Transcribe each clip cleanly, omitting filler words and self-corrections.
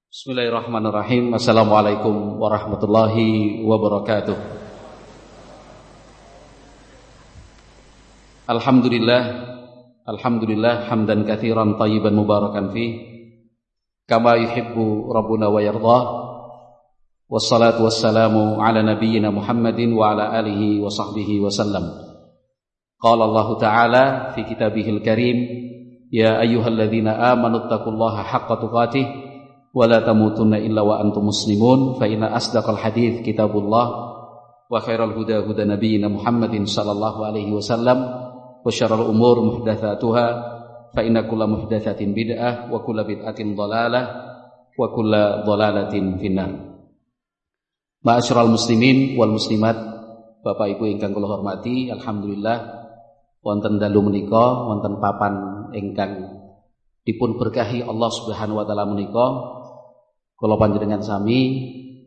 Bismillahirrahmanirrahim. Assalamualaikum warahmatullahi wabarakatuh. Alhamdulillah hamdan katsiran thayyiban mubarakan fih kama yuhibbu rabbuna wa yardah. Wassalatu wassalamu ala nabiyyina Muhammadin wa ala alihi wa sahbihi wa sallam. Qala Allah Ta'ala fi kitabihil karim, ya ayyuhalladzina amanu taqullaha haqqa tuqatih wa la tamutunna illa wa antum muslimun, fa inna asdaqal hadits kitabullah wa khairal huda huda nabiyyina Muhammadin sallallahu alaihi wasallam wa syarrul umur muhdatsatuha fa inna kulla muhdatsatin bid'ah wa kulla bid'atin dhalalah wa kulla dhalalatin finnar. Ma'asyiral muslimin wal muslimat, Bapak Ibu ingkang kula hormati, alhamdulillah wonten dalu menika wonten papan ingkang dipun berkahi Allah Subhanahu wa taala menika. Kula panjenengan sami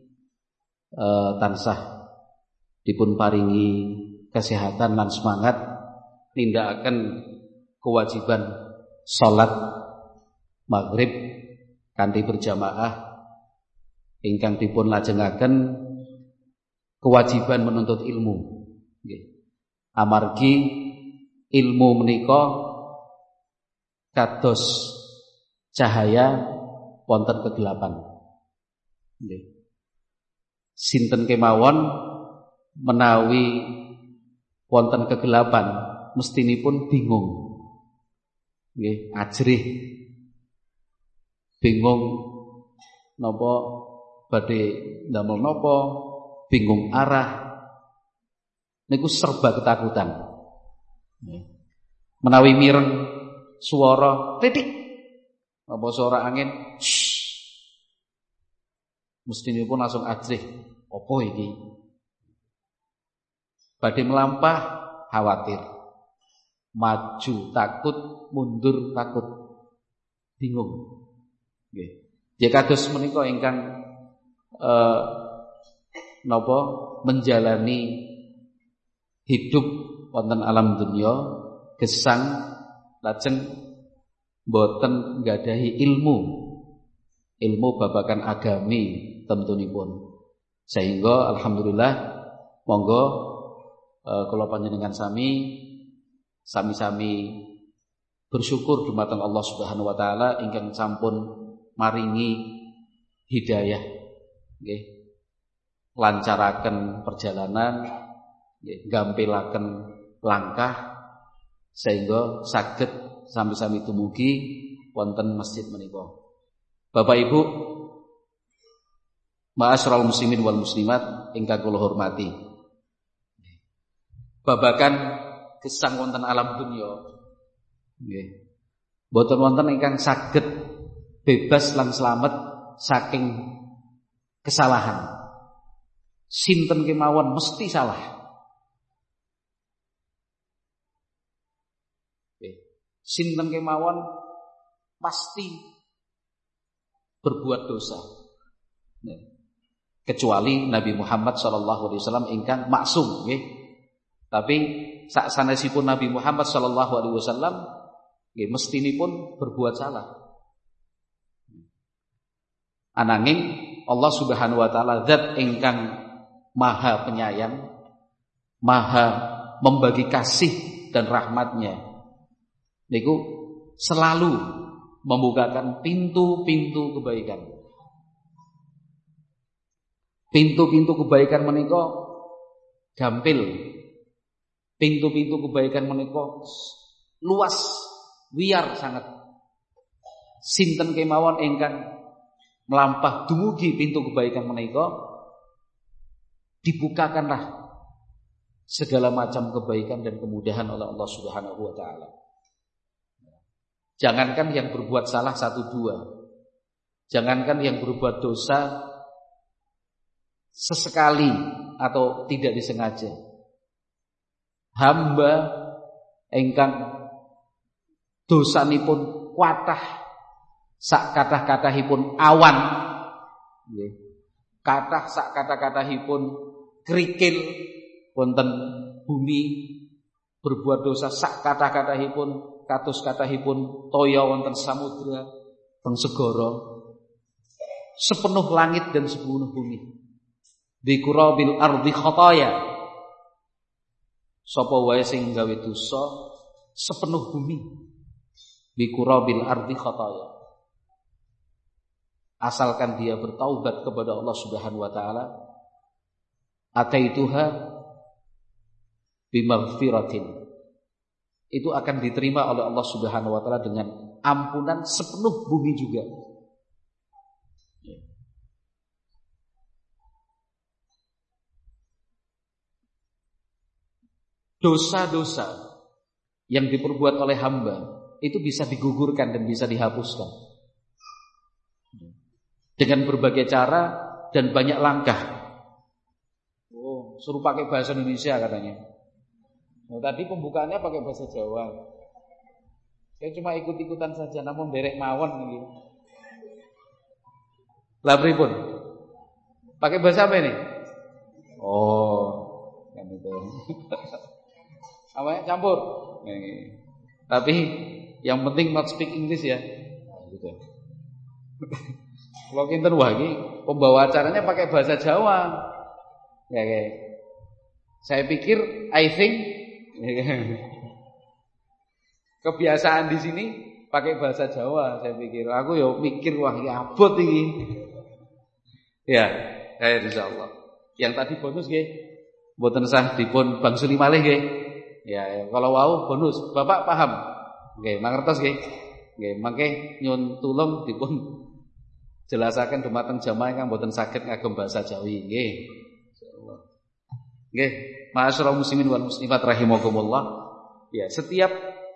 tansah dipun paringi kesehatan lan semangat nindakaken kewajiban salat maghrib kanthi berjamaah ingkang dipun lajengaken kewajiban menuntut ilmu. Amargi ilmu menika kados cahaya wonten kegelapan. Sinten kemawon menawi wonten kegelapan mestinipun bingung, nggih, ajrih, bingung napa badhe ndamel napa, bingung arah, niku serba ketakutan. Menawi mireng swara titik apa suara angin, mestinipun langsung ajrih, apa iki? Badhe melampah khawatir, maju takut, mundur takut, bingung. Nggih. Ya kados menika ingkang napa menjalani hidup wonten alam dunya gesang lajeng boten nggadahi ilmu babakan agami temtunipun, sehingga alhamdulillah monggo kula panjenengan sami-sami bersyukur dumateng Allah Subhanahu wa taala ingkang sampun maringi hidayah, nggih, lancaraken perjalanan, nggih, gampilaken langkah sehingga saged sami-sami dumugi wonten masjid menika. Bapak Ibu, ma'asyiral muslimin wal muslimat ingkang kula hormati, babakan gesang wonten alam dunya nggih boten wonten ingkang saged bebas lan slamet saking kesalahan. Sinten kemawon mesti salah. Sinten kemawon pasti berbuat dosa, kecuali Nabi Muhammad SAW ingkang maksum, nggih. Tapi sak sanesipun Nabi Muhammad SAW nggih mestinipun berbuat salah. Ananging Allah Subhanahu wa taala zat ingkang maha penyayang, maha membagi kasih dan rahmatnya, niku selalu membukakan pintu-pintu kebaikan. Pintu-pintu kebaikan menika gampil. Pintu-pintu kebaikan menika luas, wiyar sangat. Sinten kemawon ingkang melampah dumugi pintu kebaikan menika, dibukakanlah segala macam kebaikan dan kemudahan oleh Allah Subhanahu wa taala. Jangankan yang berbuat salah 1-2, jangankan yang berbuat dosa sesekali atau tidak disengaja, hamba ingkang dosanipun kuatah sak kathah-kathahipun awan, kathah sak kathah-kathahipun kerikil wonten bumi, berbuat dosa sak kathah-kathahipun kados kathahipun toya wonten samudra teng segara, sepenuh langit dan sepenuh bumi. Bi qurabil ardi khataya. Sapa wae sing gawe dosa sepenuh bumi. Bi qurabil ardi khataya. Asalkan dia bertaubat kepada Allah Subhanahu wa taala, ataituha bimaghfiratin. Itu akan diterima oleh Allah Subhanahu wa taala dengan ampunan sepenuh bumi juga. Dosa-dosa yang diperbuat oleh hamba itu bisa digugurkan dan bisa dihapuskan dengan berbagai cara dan banyak langkah. Oh, suruh pakai bahasa Indonesia katanya. Nah, tadi pembukaannya pakai bahasa Jawa. Saya cuma ikut-ikutan saja, namun derek mawon gitu. Lah pripun? Pakai bahasa apa ini? Oh, kan itu. Apa campur? Tapi yang penting not speak English ya. Nah, gitu. Kalau kinten wah iki pembawa acaranya pakai bahasa Jawa. Ya kayak. Saya pikir I think kebiasaan di sini pakai bahasa Jawa, saya pikir. Aku ya mikir wah iki abot iki. Ya, saya insyaallah. Yang tadi bonus nggih. Mboten sah dipun bangsuli malih nggih. Ya, kalau wau bonus. Bapak paham? Nggih, mangertos nggih. Nggih, mangke nyuwun tulung dipun jelasaken dumateng jamaah ingkang mboten saged ngagem bahasa Jawi nggih. Insyaallah. Nggih, ma'asyiral muslimin wal muslimat rahimakumullah. Ya, setiap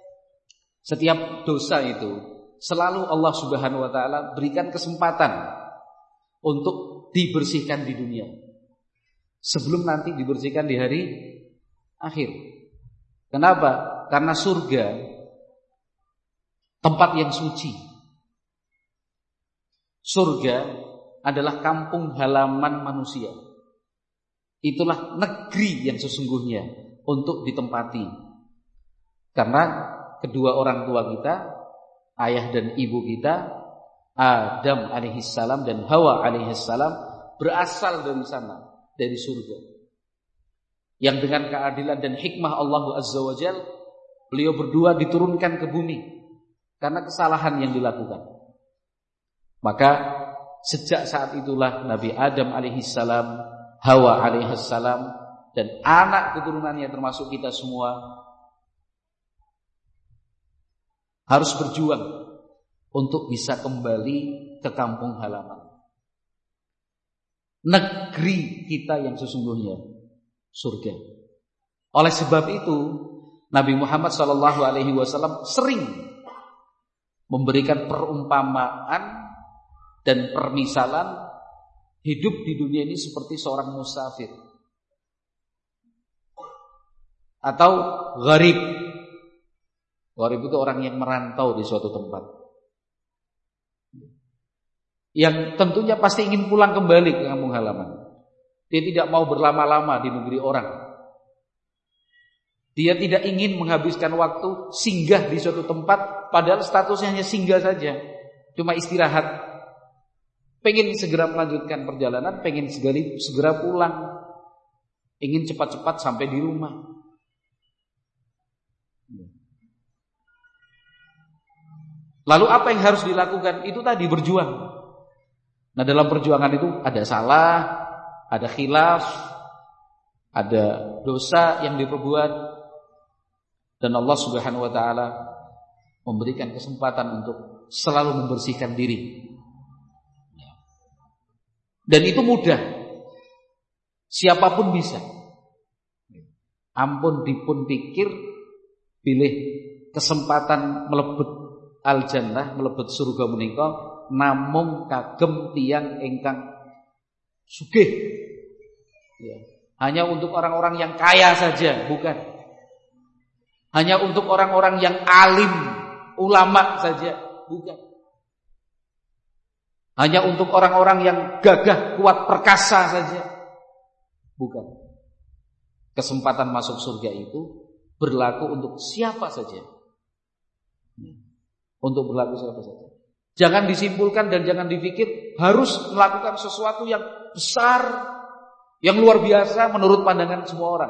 dosa itu selalu Allah Subhanahu wa taala berikan kesempatan untuk dibersihkan di dunia sebelum nanti dibersihkan di hari akhir. Kenapa? Karena surga tempat yang suci. Surga adalah kampung halaman manusia. Itulah negeri yang sesungguhnya untuk ditempati. Karena kedua orang tua kita, ayah dan ibu kita, Adam alaihissalam dan Hawa alaihissalam, berasal dari sana, dari surga. Yang dengan keadilan dan hikmah Allah Azza wa Jalla, beliau berdua diturunkan ke bumi karena kesalahan yang dilakukan. Maka sejak saat itulah Nabi Adam alaihissalam, Hawa alaihissalam, dan anak keturunannya termasuk kita semua harus berjuang untuk bisa kembali ke kampung halaman, negeri kita yang sesungguhnya, surga. Oleh sebab itu Nabi Muhammad SAW sering memberikan perumpamaan dan permisalan hidup di dunia ini seperti seorang musafir atau gharib. Gharib itu orang yang merantau di suatu tempat, yang tentunya pasti ingin pulang kembali ke kampung halaman. Dia tidak mau berlama-lama di negeri orang. Dia tidak ingin menghabiskan waktu singgah di suatu tempat, padahal statusnya hanya singgah saja, cuma istirahat. Pengen segera melanjutkan perjalanan, pengen segera pulang, ingin cepat-cepat sampai di rumah. Lalu apa yang harus dilakukan? Itu tadi berjuang. Nah, dalam perjuangan itu ada salah, ada khilaf, ada dosa yang diperbuat, dan Allah Subhanahu wa taala memberikan kesempatan untuk selalu membersihkan diri. Dan itu mudah. Siapapun bisa. Ampun dipun pikir pilih kesempatan melebet al-jannah, melebet surga menika namung kagem tiyang ingkang sugih. Ya. Hanya untuk orang-orang yang kaya saja, bukan. Hanya untuk orang-orang yang alim, ulama saja, bukan. Hanya untuk orang-orang yang gagah, kuat, perkasa saja, bukan. Kesempatan masuk surga itu berlaku untuk siapa saja. Untuk berlaku siapa saja. Jangan disimpulkan dan jangan dipikir harus melakukan sesuatu yang besar, yang luar biasa menurut pandangan semua orang.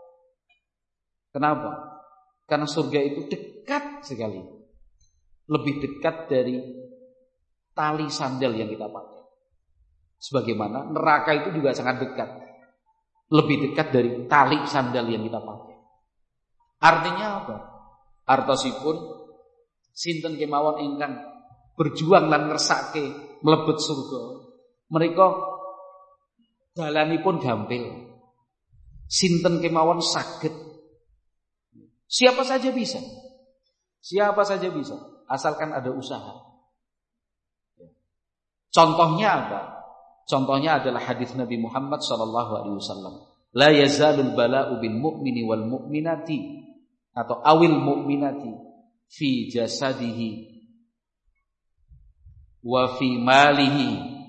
Kenapa? Karena surga itu dekat sekali. Lebih dekat dari tali sandal yang kita pakai. Sebagaimana neraka itu juga sangat dekat. Lebih dekat dari tali sandal yang kita pakai. Artinya apa? Artosipun sinten kemawon ingkang berjuang lan ngersake mlebet surga, mereka dalanipun gampil. Sinten kemawon saged. Siapa saja bisa. Siapa saja bisa, asalkan ada usaha. Contohnya apa? Contohnya adalah hadis Nabi Muhammad SAW. La yazalul bala'u bil mu'mini wal mu'minati atau awil mu'minati fi jasadihi wa fi malihi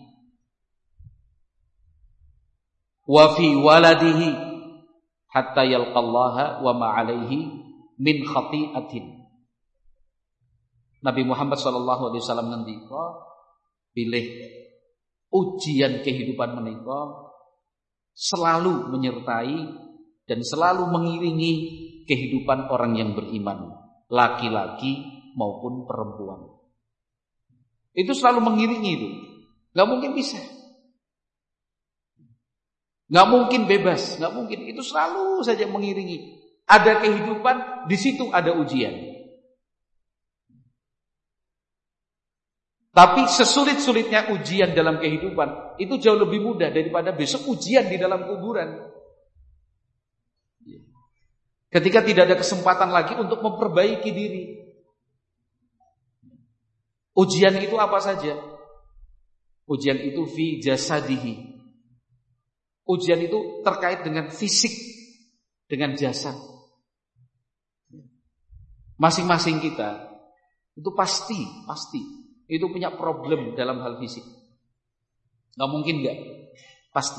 wa fi waladihi hatta yalqallaha wa ma alaihi min khati'atin. Nabi Muhammad SAW ngendika, pilih ujian kehidupan menika selalu menyertai dan selalu mengiringi kehidupan orang yang beriman, laki-laki maupun perempuan. Itu selalu mengiringi itu. Gak mungkin bisa. Gak mungkin bebas, gak mungkin. Itu selalu saja mengiringi. Ada kehidupan, di situ ada ujian. Tapi sesulit-sulitnya ujian dalam kehidupan itu jauh lebih mudah daripada besok ujian di dalam kuburan. Ketika tidak ada kesempatan lagi untuk memperbaiki diri. Ujian itu apa saja? Ujian itu fi jasadihi. Ujian itu terkait dengan fisik, dengan jasad. Masing-masing kita itu pasti itu punya problem dalam hal fisik. Gak mungkin gak? Pasti.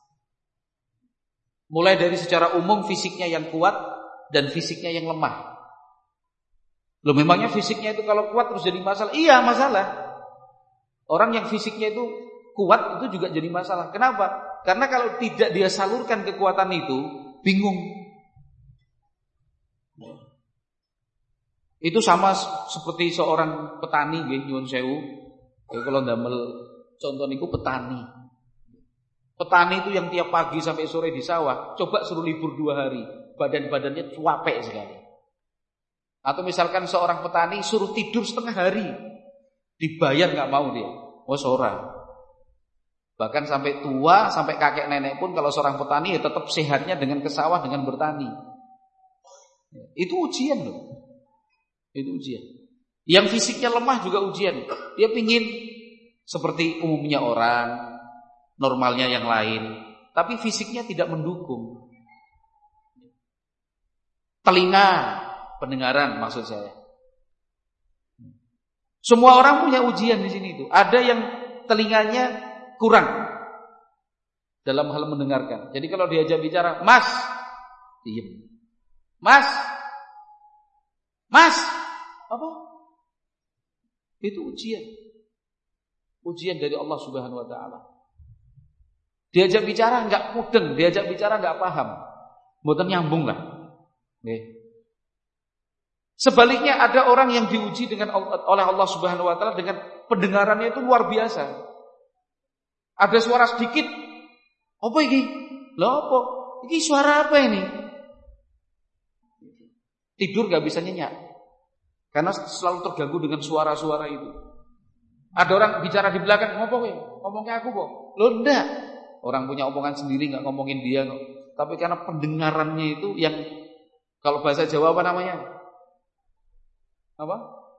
Mulai dari secara umum fisiknya yang kuat dan fisiknya yang lemah. Loh, memangnya fisiknya itu kalau kuat terus jadi masalah? Iya, masalah. Orang yang fisiknya itu kuat itu juga jadi masalah. Kenapa? Karena kalau tidak dia salurkan kekuatan itu, bingung. Itu sama seperti seorang petani nggih, nyuwun sewu. Kalau ndamel contoh niku petani. Petani itu yang tiap pagi sampai sore di sawah, coba suruh libur 2 hari, badan-badannya cuapek sekali. Atau misalkan seorang petani suruh tidur setengah hari, dibayar gak mau dia. Ora. Bahkan sampai tua, sampai kakek nenek pun kalau seorang petani ya tetap sehatnya dengan ke sawah, dengan bertani. Itu ujian loh. Itu ujian. Yang fisiknya lemah juga ujian. Dia pingin seperti umumnya orang, normalnya yang lain, tapi fisiknya tidak mendukung. Telinga, pendengaran maksud saya. Semua orang punya ujian di sini itu. Ada yang telinganya kurang dalam hal mendengarkan. Jadi kalau diajak bicara, "Mas," diem. "Mas." Apa? Itu ujian. Ujian dari Allah Subhanahu wa taala. Diajak bicara enggak mudeng, diajak bicara enggak paham. Mboten nyambung lah. Nggih. Sebaliknya ada orang yang diuji oleh Allah Subhanahu wa taala dengan pendengarannya itu luar biasa. Ada suara sedikit, apa iki? Lho apa? Iki suara apa ini? Tidur gak bisa nyenyak. Karena selalu terganggu dengan suara-suara itu. Ada orang bicara di belakang, ngopo kowe? Ngomong ke aku kok. Lho ndak. Orang punya omongan sendiri enggak ngomongin dia kok. Tapi karena pendengarannya itu yang kalau bahasa Jawa apa namanya? Apa?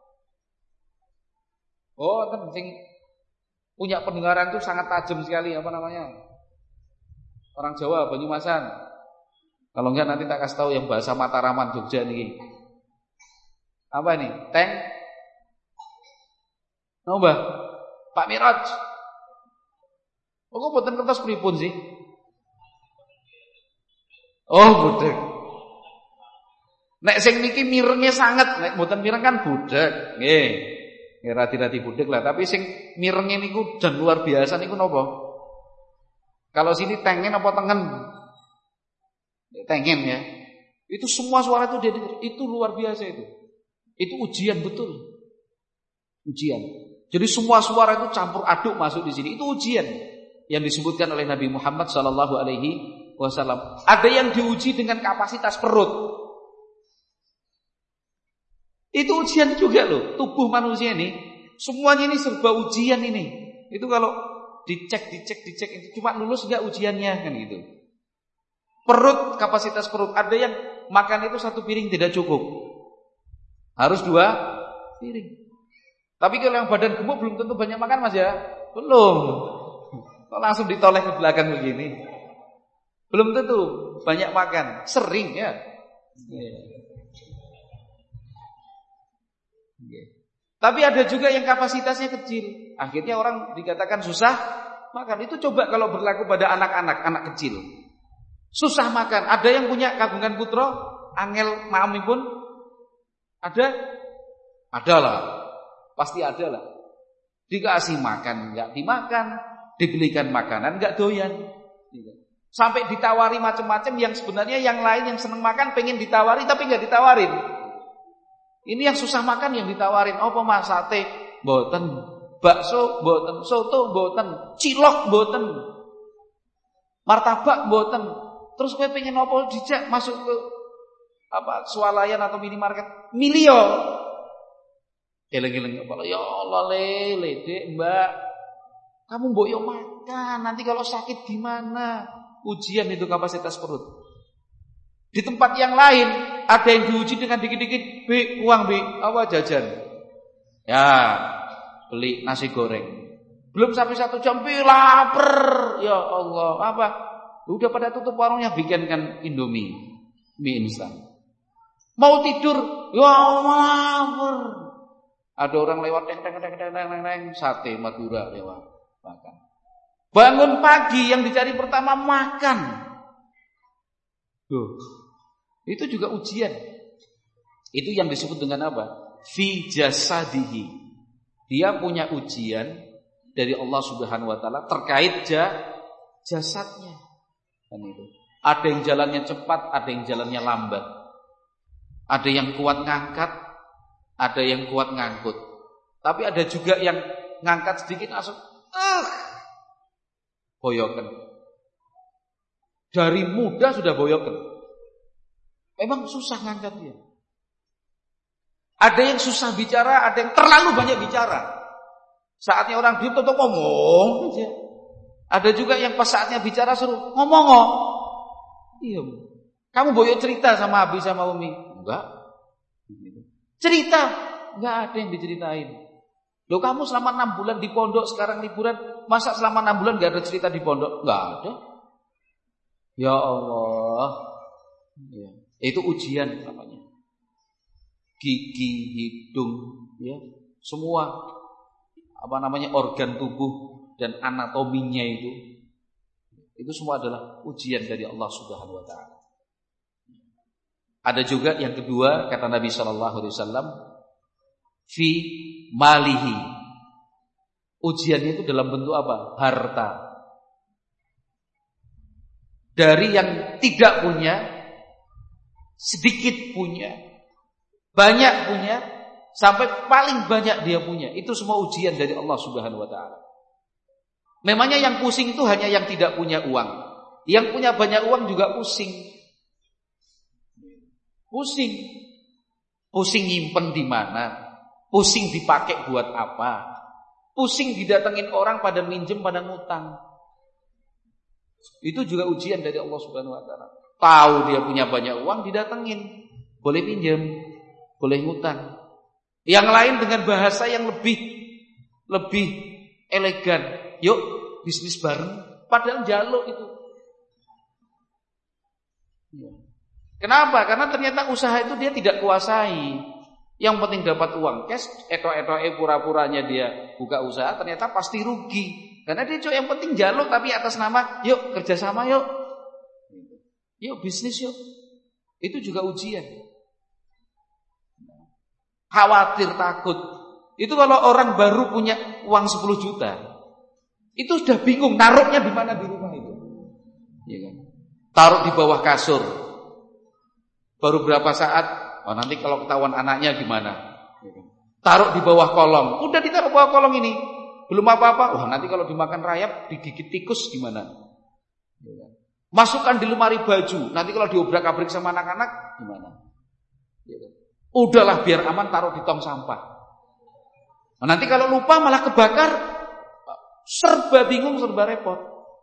Oh, penting punya pendengaran itu sangat tajam sekali, apa namanya? Orang Jawa, Banyumasan. Kalau enggak nanti tak kasih tahu yang bahasa Mataraman Jogja nih. Apa ini? Teng? Mbah, Pak Miraj. Oh, kok boten kertas pripun sih? Oh, budek. Nek sing niki mirengnya sangat, nek boten mireng kan budek. Nggih. Ya rati-rati budek lah, tapi sing mirenge niku dan luar biasa niku napa? Kalau sini tengen apa tengen? Tengen ya. Itu semua suara itu dia dengar. Itu luar biasa itu. Itu ujian betul. Ujian. Jadi semua suara itu campur aduk masuk di sini. Itu ujian yang disebutkan oleh Nabi Muhammad sallallahu alaihi wasallam. Ada yang diuji dengan kapasitas perut. Itu ujian juga loh. Tubuh manusia ini semuanya ini serba ujian ini. Itu kalau dicek itu cuma lulus enggak ujiannya kan gitu. Perut, kapasitas perut. Ada yang makan itu 1 piring tidak cukup. Harus 2 piring. Tapi kalau yang badan gemuk belum tentu banyak makan Mas ya. Belum. Kok langsung ditoleh ke belakang begini. Belum tentu banyak makan. Sering ya. Tapi ada juga yang kapasitasnya kecil. Akhirnya orang dikatakan susah makan. Itu coba kalau berlaku pada anak-anak, anak kecil. Susah makan. Ada yang punya kagungan putra, angel maamipun? Ada? Ada lah. Pasti ada lah. Dikasih makan enggak dimakan, dibelikan makanan enggak doyan. Sampai ditawari macam-macam yang sebenarnya yang lain yang seneng makan pengen ditawari tapi enggak ditawarin. Ini yang susah makan yang ditawarin. Apa Mas? Sate mboten, bakso mboten, soto mboten, cilok mboten, martabak mboten. Terus kowe pengen apa dijak masuk ke swalayan atau minimarket? Milio. Eleng-eleng kepala. Ya Allah lele, Dek, Mbak. Kamu mbok yo makan. Nanti kalau sakit gimana? Ujian itu kapasitas perut. Di tempat yang lain ada yang diuji dengan dikit-dikit, uang apa jajan. Ya, beli nasi goreng. Belum sampai 1 jam lapar. Ya Allah, apa? Udah pada tutup warungnya bikinkan Indomie, mie instan. Mau tidur, ya Allah lapar. Ada orang lewat teng sate Madura lewat makan. Bangun pagi yang dicari pertama makan. Itu juga ujian. Itu yang disebut dengan apa? Fi jasadihi. Dia punya ujian dari Allah Subhanahu wa taala terkait jasadnya. Kan itu. Ada yang jalannya cepat, ada yang jalannya lambat. Ada yang kuat ngangkat, ada yang kuat ngangkut. Tapi ada juga yang ngangkat sedikit langsung boyoken. Dari muda sudah boyoken. Memang susah ngangkatnya. Ada yang susah bicara, ada yang terlalu banyak bicara. Saatnya orang diam tetap ngomong aja. Ada juga yang pas saatnya bicara suruh ngomong. Iya. Kamu boyok cerita sama Abi sama Umi? Enggak. Cerita? Enggak ada yang diceritain. Loh kamu selama 6 bulan di pondok sekarang liburan, masa selama 6 bulan enggak ada cerita di pondok? Enggak ada. Ya Allah. Ya. Itu ujian namanya. Gigi, hidung, ya, semua organ tubuh dan anatominya itu semua adalah ujian dari Allah Subhanahu wa taala. Ada juga yang kedua kata Nabi sallallahu alaihi wasallam fi malihi. Ujiannya itu dalam bentuk apa? Harta. Dari yang tidak punya sedikit punya, banyak punya, sampai paling banyak dia punya. Itu semua ujian dari Allah Subhanahu wa taala. Memangnya yang pusing itu hanya yang tidak punya uang. Yang punya banyak uang juga pusing. Pusing. Pusing nyimpen di mana? Pusing dipakai buat apa? Pusing didatengin orang pada minjem, pada ngutang. Itu juga ujian dari Allah Subhanahu wa taala. Tahu dia punya banyak uang didatengin, boleh pinjam, boleh ngutang. Yang lain dengan bahasa yang lebih elegan, yuk bisnis bareng, padahal jaluk itu. Kenapa? Karena ternyata usaha itu dia tidak kuasai. Yang penting dapat uang cash, etok-etoke pura-puranya dia buka usaha, ternyata pasti rugi. Karena dia yang penting jaluk tapi atas nama, yuk kerjasama yuk. Yuk bisnis yuk. Itu juga ujian. Khawatir takut Itu kalau orang baru punya uang 10 juta, itu sudah bingung naruhnya di mana di rumah itu. Ya kan? Taruh di bawah kasur. Baru berapa saat, oh nanti kalau ketahuan anaknya gimana? Ya kan? Taruh di bawah kolong. Udah ditaruh bawah kolong ini. Belum apa-apa. Wah, nanti kalau dimakan rayap, digigit tikus gimana? Ya kan? Masukkan di lemari baju. Nanti kalau diobrak-abrik sama anak-anak gimana? Ya kan? Udahlah biar aman, taruh di tong sampah. Nah, nanti kalau lupa malah kebakar, serba bingung, serba repot.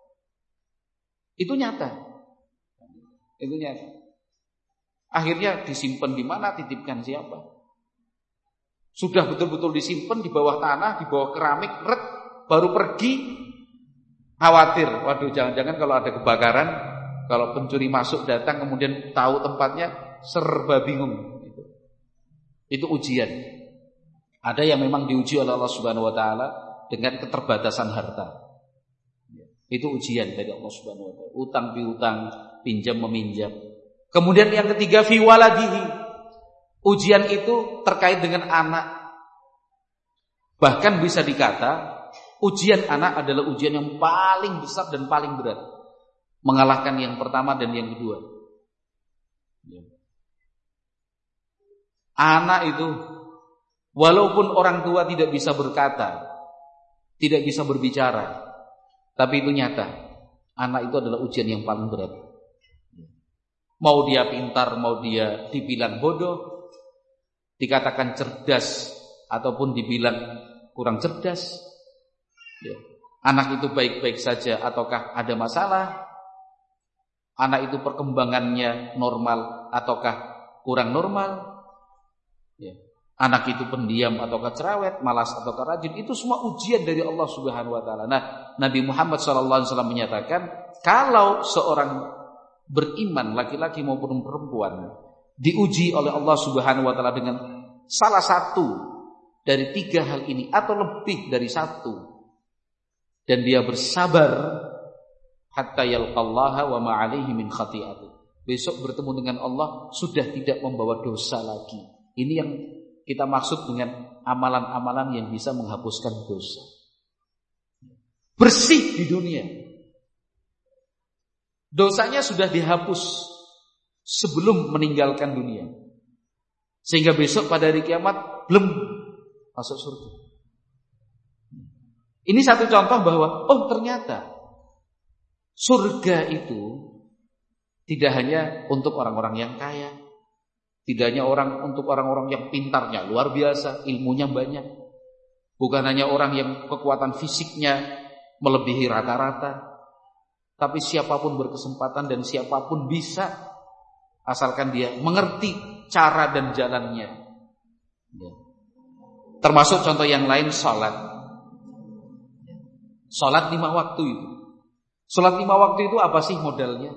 Itu nyata. Itu nyata. Akhirnya disimpan di mana, titipkan siapa? Sudah betul-betul disimpan di bawah tanah, di bawah keramik, baru pergi, khawatir. Waduh, jangan-jangan kalau ada kebakaran, kalau pencuri masuk datang kemudian tahu tempatnya, serba bingung. Itu ujian. Ada yang memang diuji oleh Allah Subhanahu wa taala dengan keterbatasan harta. Itu ujian dari Allah Subhanahu wa taala. Utang piutang, pinjam meminjam. Kemudian yang ketiga fi waladihi. Ujian itu terkait dengan anak. Bahkan bisa dikata ujian anak adalah ujian yang paling besar dan paling berat, mengalahkan yang pertama dan yang kedua. Anak itu walaupun orang tua tidak bisa berkata, tidak bisa berbicara, tapi itu nyata. Anak itu adalah ujian yang paling berat. Mau dia pintar, mau dia dibilang bodoh, dikatakan cerdas ataupun dibilang kurang cerdas, ya. Anak itu baik-baik saja ataukah ada masalah? Anak itu perkembangannya normal ataukah kurang normal? Ya. Anak itu pendiam ataukah cerewet, malas ataukah rajin? Itu semua ujian dari Allah Subhanahu wa taala. Nah, Nabi Muhammad SAW menyatakan, kalau seorang beriman laki-laki maupun perempuan diuji oleh Allah Subhanahu wa taala dengan salah satu dari 3 hal ini atau lebih dari satu, dan dia bersabar hatta yalqallaha wa ma 'alaihi min khati'ati, besok bertemu dengan Allah sudah tidak membawa dosa lagi. Ini yang kita maksud dengan amalan-amalan yang bisa menghapuskan dosa. Bersih di dunia, dosanya sudah dihapus sebelum meninggalkan dunia, sehingga besok pada hari kiamat belum masuk surga. Ini satu contoh bahwa oh ternyata surga itu tidak hanya untuk orang-orang yang kaya, tidak hanya untuk orang-orang yang pintarnya luar biasa, ilmunya banyak, bukan hanya orang yang kekuatan fisiknya melebihi rata-rata, tapi siapapun berkesempatan dan siapapun bisa, asalkan dia mengerti cara dan jalannya. Termasuk contoh yang lain, salat. Salat 5 waktu itu. Salat 5 waktu itu apa sih modalnya?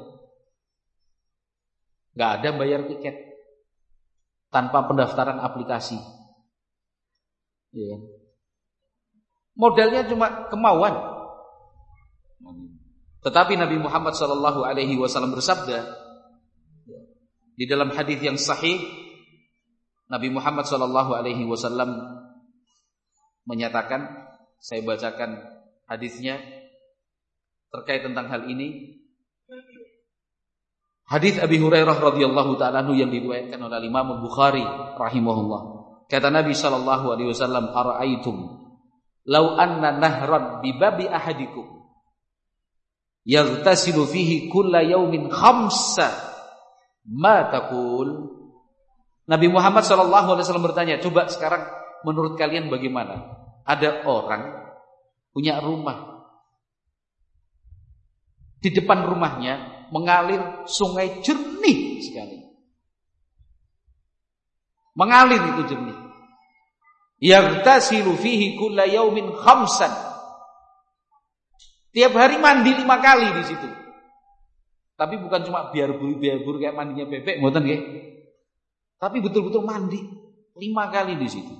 Gak ada bayar tiket, tanpa pendaftaran aplikasi. Ya. Modalnya cuma kemauan. Tetapi Nabi Muhammad SAW bersabda di dalam hadis yang sahih, Nabi Muhammad SAW menyatakan, saya bacakan hadisnya terkait tentang hal ini. Hadis Abi Hurairah radhiyallahu ta'ala anhu yang diriwayatkan oleh Imam Bukhari rahimahullah. Kata Nabi sallallahu alaihi wasallam, "Ara'aitum law anna nahran bi babi ahadikum yaghtasilu fihi kulla yaumin khamsa ma taqul?" Nabi Muhammad sallallahu alaihi wasallam bertanya, coba sekarang menurut kalian bagaimana? Ada orang punya rumah, di depan rumahnya mengalir sungai jernih sekali. Mengalir itu jernih. Yaghtasilu fihi kulla yaumin khamsan. Tiap hari mandi 5 kali di situ. Tapi bukan cuma biar buru kayak mandinya bebek, mboten nggih. Tapi betul-betul mandi 5 kali di situ.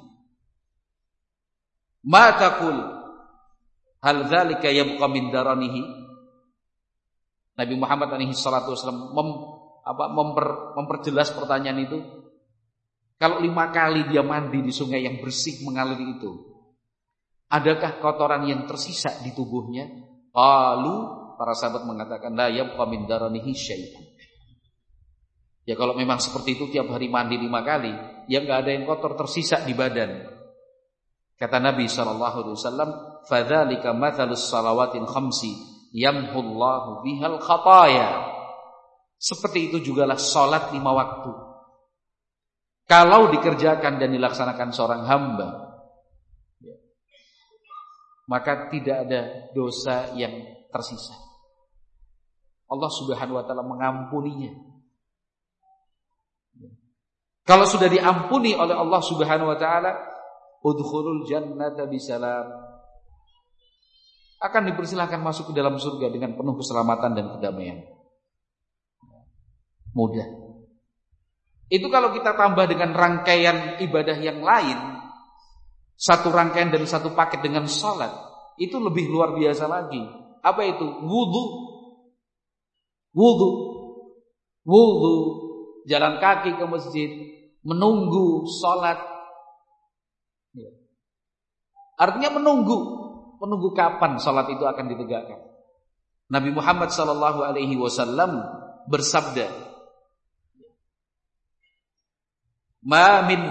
Ma taqul hal dzalika yabqa min daranihi? Nabi Muhammad alaihi salatu wasallam memperjelas pertanyaan itu. Kalau 5 kali dia mandi di sungai yang bersih mengalir itu, adakah kotoran yang tersisa di tubuhnya? Qalu, para sahabat mengatakan, la yabqa min daranihi syai'an. Ya kalau memang seperti itu tiap hari mandi 5 kali, ya enggak ada yang kotor tersisa di badan. Kata Nabi SAW, fadzalika mathalus salawatin khamsi yamhullahu bihal khataya. Seperti itu jugalah salat 5 waktu. Kalau dikerjakan dan dilaksanakan seorang hamba, maka tidak ada dosa yang tersisa. Allah Subhanahu wa taala mengampuninya. Kalau sudah diampuni oleh Allah Subhanahu wa taala, udkhulul jannata bisalam, akan dipersilahkan masuk ke dalam surga dengan penuh keselamatan dan kedamaian. Mudah. Itu kalau kita tambah dengan rangkaian ibadah yang lain, satu rangkaian dari satu paket dengan salat, itu lebih luar biasa lagi. Apa itu? Wudu, jalan kaki ke masjid, menunggu salat. Artinya menunggu kapan salat itu akan ditegakkan. Nabi Muhammad SAW bersabda, ma min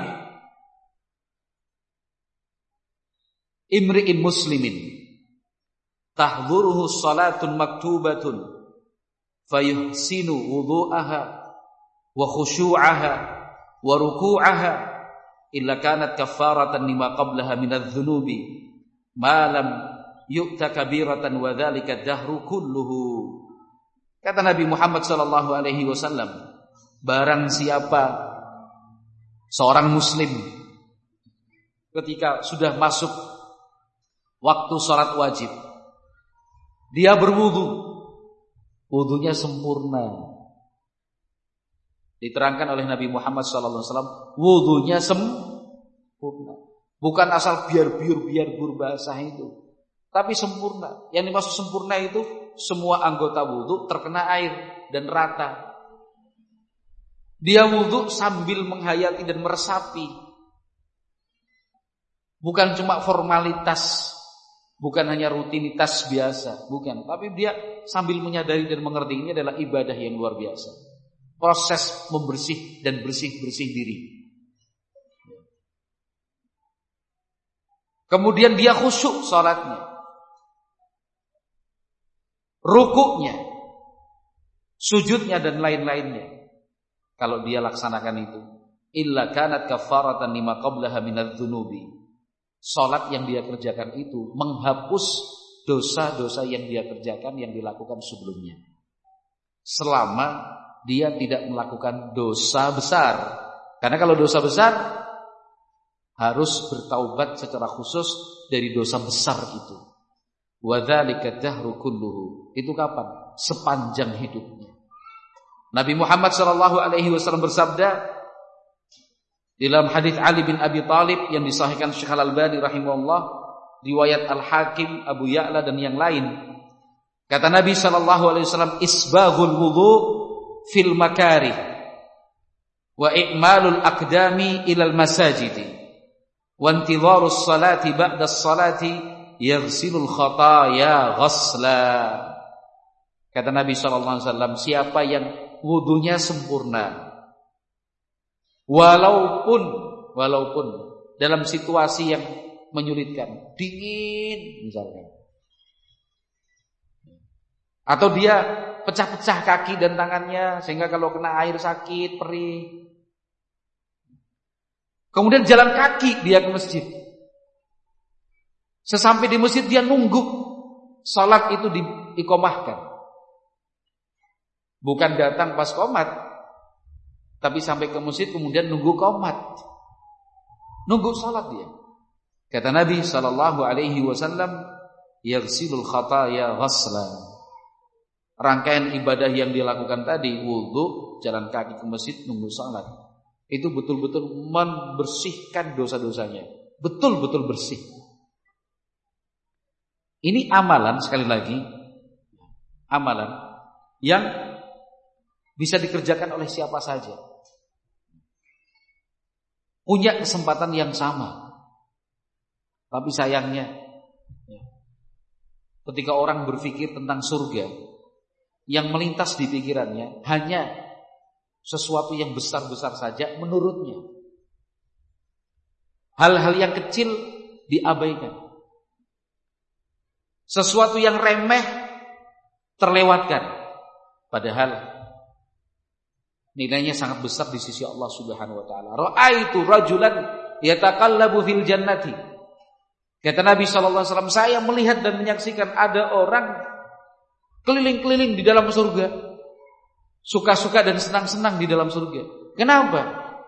imri'in muslimin tahdhuruhu salatun maktubatun fayuhsinu wudu'aha wa khusyu'aha wa ruku'aha illa kanat kaffaratan lima qablaha minadh-dhunubi ma lam yu'ta kabiratan wa dzalika ad-dahru kulluhu. Kata Nabi Muhammad SAW, barang siapa seorang muslim ketika sudah masuk waktu sholat wajib, dia berwudu, wudunya sempurna. Diterangkan oleh Nabi Muhammad SAW, wudunya sempurna. Bukan asal biar basah itu, tapi sempurna. Yang dimaksud sempurna itu semua anggota wudu terkena air dan rata. Dia wudu sambil menghayati dan meresapi. Bukan cuma formalitas, bukan hanya rutinitas biasa, bukan. Tapi dia sambil menyadari dan mengerti ini adalah ibadah yang luar biasa. Proses membersih dan bersih-bersih diri. Kemudian dia khusyuk salatnya, rukuknya, sujudnya dan lain-lainnya. Kalau dia laksanakan itu, illa kanat kaffaratan lima qablaha minadz-dzunubi. Salat yang dia kerjakan itu menghapus dosa-dosa yang dia kerjakan yang dilakukan sebelumnya. Selama dia tidak melakukan dosa besar. Karena kalau dosa besar harus bertaubat secara khusus dari dosa besar itu. Wa dzalika dahru kulluhu. Itu kapan? Sepanjang hidupnya. Nabi Muhammad SAW bersabda dalam hadis Ali bin Abi Thalib yang disahihkan Syekh Al-Albani rahimahullah, riwayat Al-Hakim, Abu Ya'la dan yang lain. Kata Nabi SAW, isbaghul wudu fil makarih wa i'malul aqdami ilal masajidi wa intidharus salati ba'da salati yaghsilul khataya ghasla. Kata Nabi SAW, siapa yang wudunya sempurna, walaupun dalam situasi yang menyulitkan, dingin misalkan, atau dia pecah-pecah kaki dan tangannya sehingga kalau kena air sakit, perih. Kemudian jalan kaki dia ke masjid. Sesampai di masjid dia nunggu salat itu diiqomahkan. Bukan datang pas qomat, tapi sampai ke masjid kemudian nunggu qomat, nunggu salat dia. Kata Nabi SAW, yaghsilul khataya ghasla. Rangkaian ibadah yang dilakukan tadi, wudu, jalan kaki ke masjid, nunggu salat, itu betul-betul membersihkan dosa-dosanya, betul-betul bersih. Ini amalan, sekali lagi, amalan yang bisa dikerjakan oleh siapa saja. punya kesempatan yang sama. Tapi sayangnya, ketika orang berpikir tentang surga, yang melintas di pikirannya hanya sesuatu yang besar-besar saja menurutnya. Hal-hal yang kecil diabaikan. Sesuatu yang remeh terlewatkan. Padahal nilainya sangat besar di sisi Allah Subhanahu wa taala. Ra'aitu rajulan yataqallabu fil jannati. Kata Nabi sallallahu alaihi wasallam, saya melihat dan menyaksikan ada orang keliling-keliling di dalam surga. Suka-suka dan senang-senang di dalam surga. Kenapa?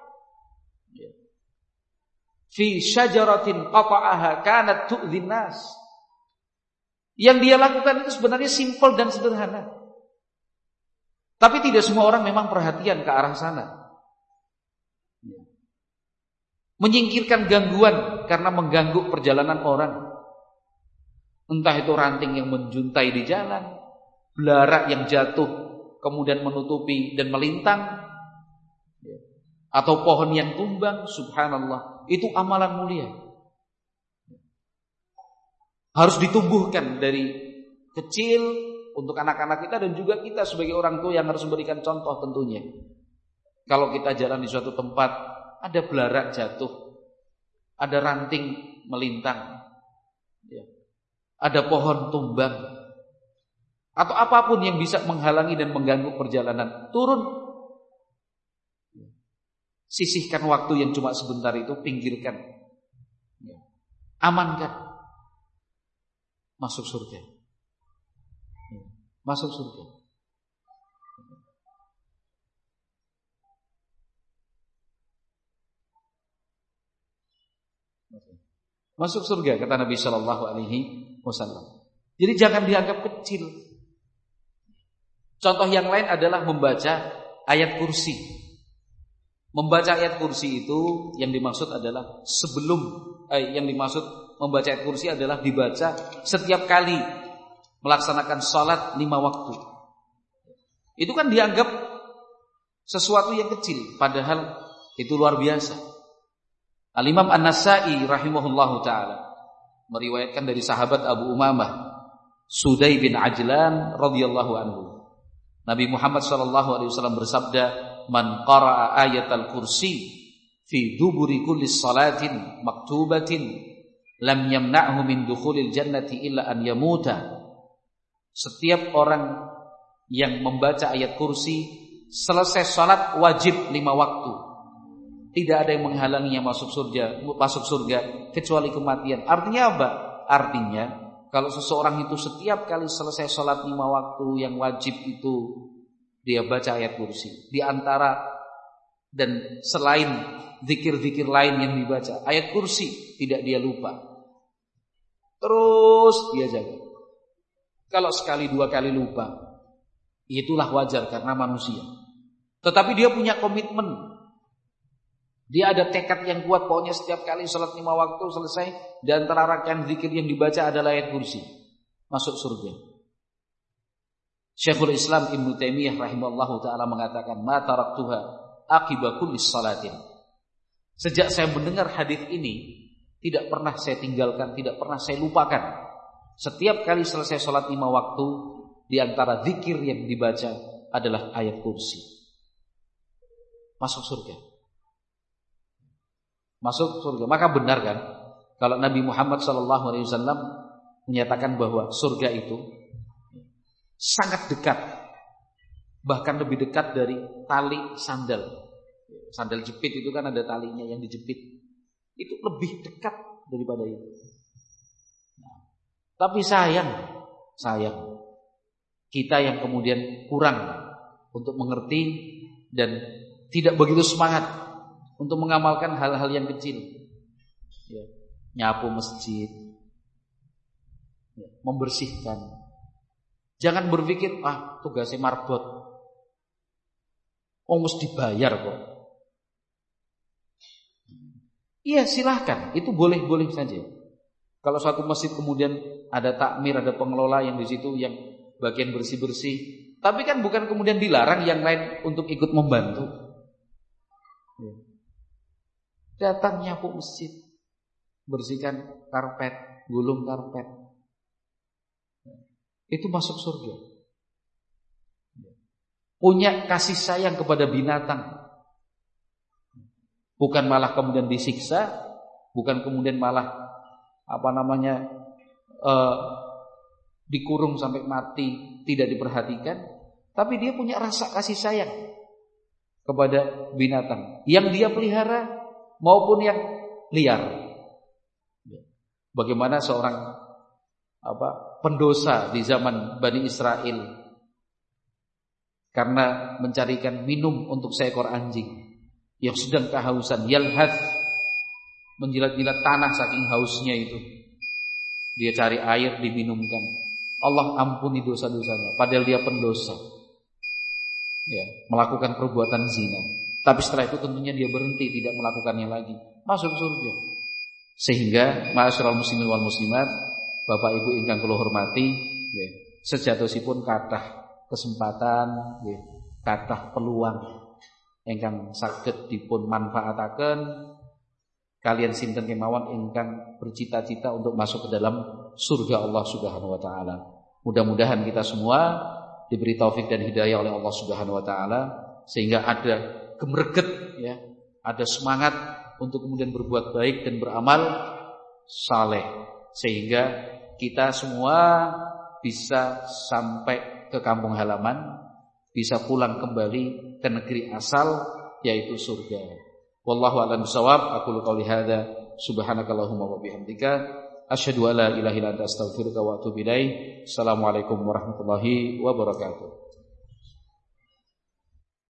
Fi syajaratin qata'aha kanat tu'dhin nas. Yang dia lakukan itu sebenarnya simpel dan sederhana. Tapi tidak semua orang memang perhatian ke arah sana. Menyingkirkan gangguan karena mengganggu perjalanan orang. Entah itu ranting yang menjuntai di jalan, belarak yang jatuh kemudian menutupi dan melintang, atau pohon yang tumbang, subhanallah, itu amalan mulia. Harus ditumbuhkan dari kecil untuk anak-anak kita dan juga kita sebagai orang tua yang harus memberikan contoh tentunya. Kalau kita jalan di suatu tempat, ada belarak jatuh, ada ranting melintang, ada pohon tumbang, atau apapun yang bisa menghalangi dan mengganggu perjalanan, turun. Sisihkan waktu yang cuma sebentar itu, pinggirkan, amankan. Masuk surga. Masuk surga. Masuk surga kata Nabi sallallahu alaihi wasallam. Jadi jangan dianggap kecil. Contoh yang lain adalah membaca ayat kursi. Membaca ayat kursi itu yang dimaksud adalah yang dimaksud membaca ayat kursi adalah dibaca setiap kali melaksanakan salat 5 waktu. Itu kan dianggap sesuatu yang kecil, padahal itu luar biasa. Al-Imam An-Nasa'i rahimahullahu ta'ala meriwayatkan dari sahabat Abu Umamah Sudai bin Ajlan radhiyallahu anhu. Nabi Muhammad sallallahu alaihi wasallam bersabda, "Man qara'a ayatal kursi fi duburi kulli salatin maktubatin lam yamna'hu min dukhulil jannati illa an yamuta." Setiap orang yang membaca ayat kursi selesai salat wajib 5 waktu, tidak ada yang menghalanginya masuk surga kecuali kematian. Artinya apa? Artinya kalau seseorang itu setiap kali selesai sholat 5 waktu yang wajib itu dia baca ayat kursi, di antara dan selain zikir-zikir lain yang dibaca, ayat kursi tidak dia lupa, terus dia jaga. Kalau sekali 2 kali lupa, itulah wajar karena manusia. Tetapi dia punya komitmen, dia ada tekad yang kuat, pokoknya setiap kali sholat 5 waktu selesai, di antara rangkaian zikir yang dibaca adalah ayat kursi, masuk surga. Syekhul Islam Ibnu Taimiyah rahimahullahu ta'ala mengatakan, "Ma taraktuha aqiba kulli salatin." Sejak saya mendengar hadis ini, tidak pernah saya tinggalkan, tidak pernah saya lupakan. Setiap kali selesai sholat 5 waktu, di antara zikir yang dibaca adalah ayat kursi. Masuk surga. Masuk surga. Maka benar kan kalau Nabi Muhammad SAW menyatakan bahwa surga itu sangat dekat, bahkan lebih dekat dari tali sandal. Sandal jepit itu kan ada talinya yang dijepit, itu lebih dekat daripada itu. Tapi sayang kita yang kemudian kurang untuk mengerti dan tidak begitu semangat untuk mengamalkan hal-hal yang kecil, nyapu masjid, membersihkan. Jangan berpikir tugasnya marbot, mesti dibayar kok. Iya silahkan, itu boleh-boleh saja. Kalau suatu masjid kemudian ada takmir, ada pengelola yang di situ yang bagian bersih-bersih, tapi kan bukan kemudian dilarang yang lain untuk ikut membantu. datang nyapu masjid, bersihkan karpet, gulung karpet. Itu masuk surga. Punya kasih sayang kepada binatang. Bukan malah kemudian disiksa, bukan kemudian malah dikurung sampai mati, tidak diperhatikan, tapi dia punya rasa kasih sayang kepada binatang yang dia pelihara maupun yang liar. Bagaimana seorang pendosa di zaman Bani Israel karena mencarikan minum untuk seekor anjing yang sedang kehausan, yalhath, menjilat-jilat tanah saking hausnya itu. Dia cari air diminumkan. Allah ampuni dosa-dosanya, padahal dia pendosa. Ya, melakukan perbuatan zina. Tapi setelah itu tentunya dia berhenti, tidak melakukannya lagi. Masuk surga. Sehingga ma'asyiral muslimin wal muslimat, Bapak Ibu ingkang kula hormati, ya, sejatosipun kathah kesempatan, ya, kathah peluang ingkang saged dipun manfaataken kalian sinten kemawon ingkang bercita-cita untuk masuk ke dalam surga Allah Subhanahu wa taala. Mudah-mudahan kita semua diberi taufik dan hidayah oleh Allah Subhanahu wa taala sehingga ada gemerget, ya, ada semangat untuk kemudian berbuat baik dan beramal saleh sehingga kita semua bisa sampai ke kampung halaman, bisa pulang kembali ke negeri asal yaitu surga. Wallahu a'lam bishawab. Aqulu qouli hadza subhanakallahumma wa bihamdika asyhadu an la ilaha illa anta astaghfiruka wa atubu ilaik. Assalamualaikum warahmatullahi wabarakatuh.